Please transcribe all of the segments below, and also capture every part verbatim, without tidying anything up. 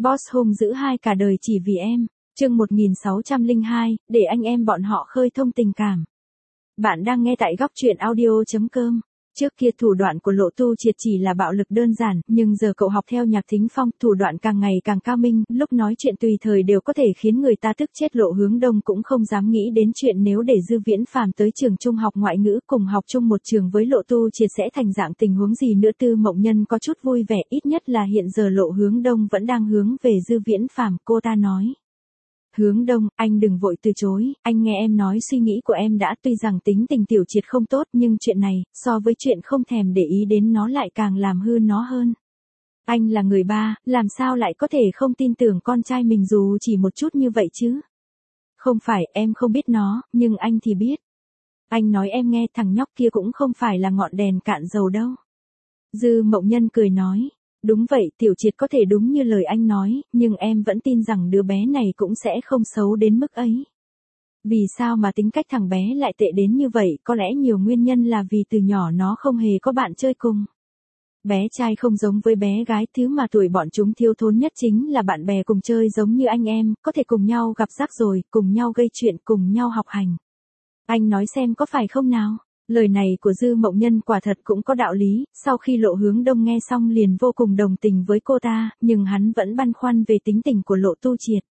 Boss hung dữ hai cả đời chỉ vì em. Chương một nghìn sáu trăm lẻ hai, để anh em bọn họ khơi thông tình cảm. Bạn đang nghe tại góc truyện audio chấm com. Trước kia thủ đoạn của Lộ Tu Triệt chỉ là bạo lực đơn giản, nhưng giờ cậu học theo Nhạc Thính Phong, thủ đoạn càng ngày càng cao minh, lúc nói chuyện tùy thời đều có thể khiến người ta tức chết. Lộ Hướng Đông cũng không dám nghĩ đến chuyện nếu để Dư Viễn Phàm tới trường trung học ngoại ngữ cùng học chung một trường với Lộ Tu Triệt sẽ thành dạng tình huống gì nữa. Tư Mộng Nhân có chút vui vẻ, ít nhất là hiện giờ Lộ Hướng Đông vẫn đang hướng về Dư Viễn Phàm. Cô ta nói: Hướng Đông, anh đừng vội từ chối, anh nghe em nói suy nghĩ của em đã, tuy rằng tính tình Tiểu Triệt không tốt nhưng chuyện này, so với chuyện không thèm để ý đến nó lại càng làm hư nó hơn. Anh là người ba, làm sao lại có thể không tin tưởng con trai mình dù chỉ một chút như vậy chứ? Không phải em không biết nó, nhưng anh thì biết. Anh nói em nghe, thằng nhóc kia cũng không phải là ngọn đèn cạn dầu đâu. Dư Mộng Nhân cười nói: Đúng vậy, Tiểu Triệt có thể đúng như lời anh nói, nhưng em vẫn tin rằng đứa bé này cũng sẽ không xấu đến mức ấy. Vì sao mà tính cách thằng bé lại tệ đến như vậy? Có lẽ nhiều nguyên nhân là vì từ nhỏ nó không hề có bạn chơi cùng. Bé trai không giống với bé gái, thứ mà tuổi bọn chúng thiếu thốn nhất chính là bạn bè cùng chơi giống như anh em, có thể cùng nhau gặp rắc rối, cùng nhau gây chuyện, cùng nhau học hành. Anh nói xem có phải không nào? Lời này của Dư Mộng Nhân quả thật cũng có đạo lý, sau khi Lộ Hướng Đông nghe xong liền vô cùng đồng tình với cô ta, nhưng hắn vẫn băn khoăn về tính tình của Lộ Tu Triệt.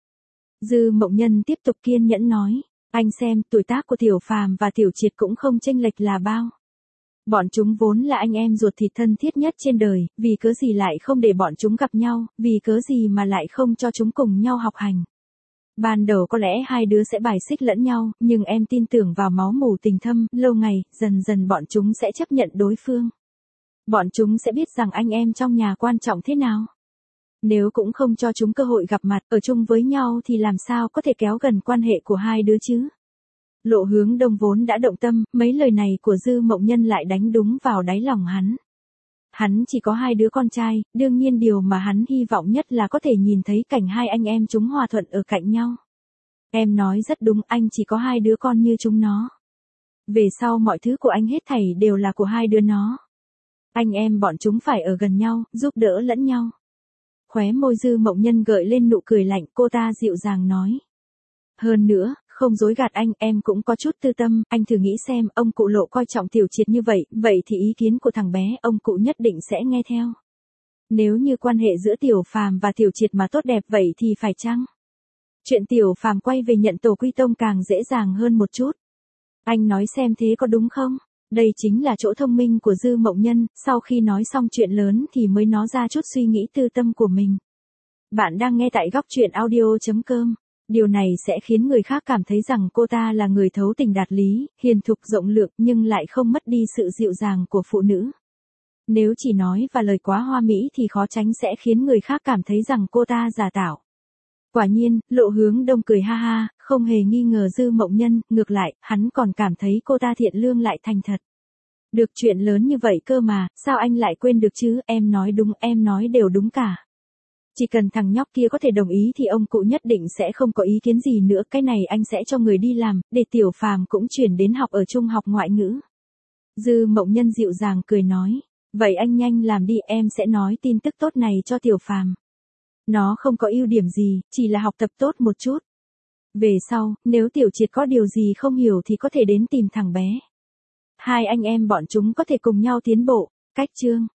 Dư Mộng Nhân tiếp tục kiên nhẫn nói: Anh xem, tuổi tác của Tiểu Phàm và Tiểu Triệt cũng không chênh lệch là bao. Bọn chúng vốn là anh em ruột thịt thân thiết nhất trên đời, vì cớ gì lại không để bọn chúng gặp nhau, vì cớ gì mà lại không cho chúng cùng nhau học hành. Ban đầu có lẽ hai đứa sẽ bài xích lẫn nhau, nhưng em tin tưởng vào máu mủ tình thâm, lâu ngày, dần dần bọn chúng sẽ chấp nhận đối phương. Bọn chúng sẽ biết rằng anh em trong nhà quan trọng thế nào. Nếu cũng không cho chúng cơ hội gặp mặt, ở chung với nhau thì làm sao có thể kéo gần quan hệ của hai đứa chứ? Lộ Hướng Đông vốn đã động tâm, mấy lời này của Dư Mộng Nhân lại đánh đúng vào đáy lòng hắn. Hắn chỉ có hai đứa con trai, đương nhiên điều mà hắn hy vọng nhất là có thể nhìn thấy cảnh hai anh em chúng hòa thuận ở cạnh nhau. Em nói rất đúng, anh chỉ có hai đứa con như chúng nó. Về sau mọi thứ của anh hết thảy đều là của hai đứa nó. Anh em bọn chúng phải ở gần nhau, giúp đỡ lẫn nhau. Khóe môi Dư Mộng Nhân gợi lên nụ cười lạnh, cô ta dịu dàng nói: Hơn nữa, không dối gạt anh, em cũng có chút tư tâm, anh thử nghĩ xem, ông cụ Lộ coi trọng Tiểu Triệt như vậy, vậy thì ý kiến của thằng bé, ông cụ nhất định sẽ nghe theo. Nếu như quan hệ giữa Tiểu Phàm và Tiểu Triệt mà tốt đẹp vậy thì phải chăng? Chuyện Tiểu Phàm quay về nhận tổ quy tông càng dễ dàng hơn một chút. Anh nói xem thế có đúng không? Đây chính là chỗ thông minh của Dư Mộng Nhân, sau khi nói xong chuyện lớn thì mới nói ra chút suy nghĩ tư tâm của mình. Bạn đang nghe tại góc truyện audio chấm com. Điều này sẽ khiến người khác cảm thấy rằng cô ta là người thấu tình đạt lý, hiền thục rộng lượng nhưng lại không mất đi sự dịu dàng của phụ nữ. Nếu chỉ nói và lời quá hoa mỹ thì khó tránh sẽ khiến người khác cảm thấy rằng cô ta giả tạo. Quả nhiên, Lộ Hướng Đông cười ha ha, không hề nghi ngờ Dư Mộng Nhân, ngược lại, hắn còn cảm thấy cô ta thiện lương lại thành thật. Được chuyện lớn như vậy cơ mà, sao anh lại quên được chứ? Em nói đúng, em nói đều đúng cả. Chỉ cần thằng nhóc kia có thể đồng ý thì ông cụ nhất định sẽ không có ý kiến gì nữa, cái này anh sẽ cho người đi làm, để Tiểu Phàm cũng chuyển đến học ở trung học ngoại ngữ. Dư Mộng Nhân dịu dàng cười nói: Vậy anh nhanh làm đi, em sẽ nói tin tức tốt này cho Tiểu Phàm. Nó không có ưu điểm gì, chỉ là học tập tốt một chút. Về sau, nếu Tiểu Triệt có điều gì không hiểu thì có thể đến tìm thằng bé. Hai anh em bọn chúng có thể cùng nhau tiến bộ. Cách chương